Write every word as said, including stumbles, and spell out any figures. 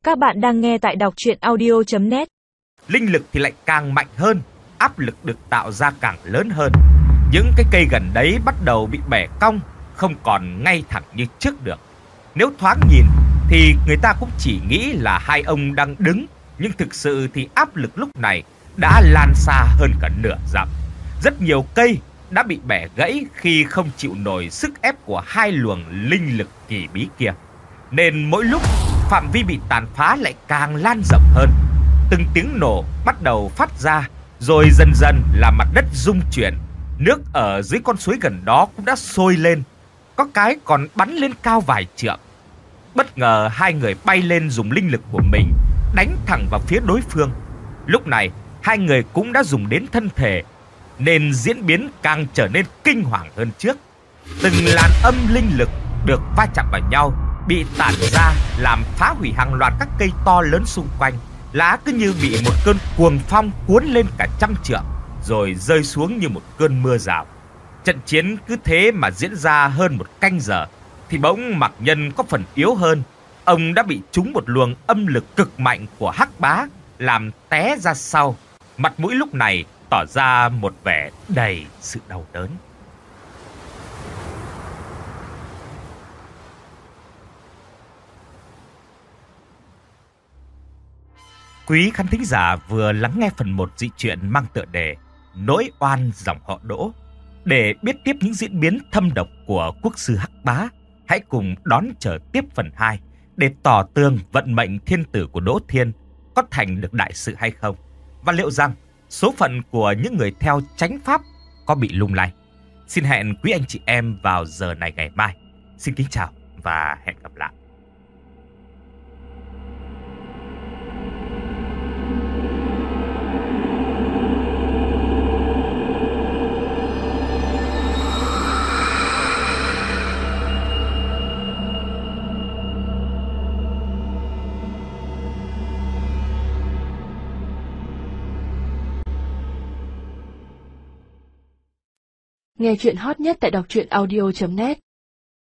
Các bạn đang nghe tại đọc truyện audio chấm net. Linh lực thì lại càng mạnh hơn, áp lực được tạo ra càng lớn hơn. Những cái cây gần đấy bắt đầu bị bẻ cong, không còn ngay thẳng như trước được. Nếu thoáng nhìn thì người ta cũng chỉ nghĩ là hai ông đang đứng, nhưng thực sự thì áp lực lúc này đã lan xa hơn cả nửa dặm. Rất nhiều cây đã bị bẻ gãy khi không chịu nổi sức ép của hai luồng linh lực kỳ bí kia. Nên mỗi lúc phạm vi bị tàn phá lại càng lan rộng hơn. Từng tiếng nổ bắt đầu phát ra, rồi dần dần là mặt đất rung chuyển. Nước ở dưới con suối gần đó cũng đã sôi lên, có cái còn bắn lên cao vài trượng. Bất ngờ hai người bay lên dùng linh lực của mình đánh thẳng vào phía đối phương. Lúc này hai người cũng đã dùng đến thân thể, nên diễn biến càng trở nên kinh hoàng hơn trước. Từng làn âm linh lực được va chạm vào nhau, bị tản ra làm phá hủy hàng loạt các cây to lớn xung quanh. Lá cứ như bị một cơn cuồng phong cuốn lên cả trăm trượng, rồi rơi xuống như một cơn mưa rào. Trận chiến cứ thế mà diễn ra hơn một canh giờ, thì bỗng Mạc Nhân có phần yếu hơn. Ông đã bị trúng một luồng âm lực cực mạnh của Hắc Bá, làm té ra sau. Mặt mũi lúc này tỏ ra một vẻ đầy sự đau đớn. Quý khán thính giả vừa lắng nghe phần một dị truyện mang tựa đề Nỗi oan dòng họ Đỗ. Để biết tiếp những diễn biến thâm độc của quốc sư Hắc Bá, hãy cùng đón chờ tiếp phần hai để tỏ tường vận mệnh thiên tử của Đỗ Thiên có thành được đại sự hay không, và liệu rằng số phận của những người theo chánh pháp có bị lung lay. Xin hẹn quý anh chị em vào giờ này ngày mai. Xin kính chào và hẹn gặp lại. Nghe chuyện hot nhất tại đọc truyện audio chấm net.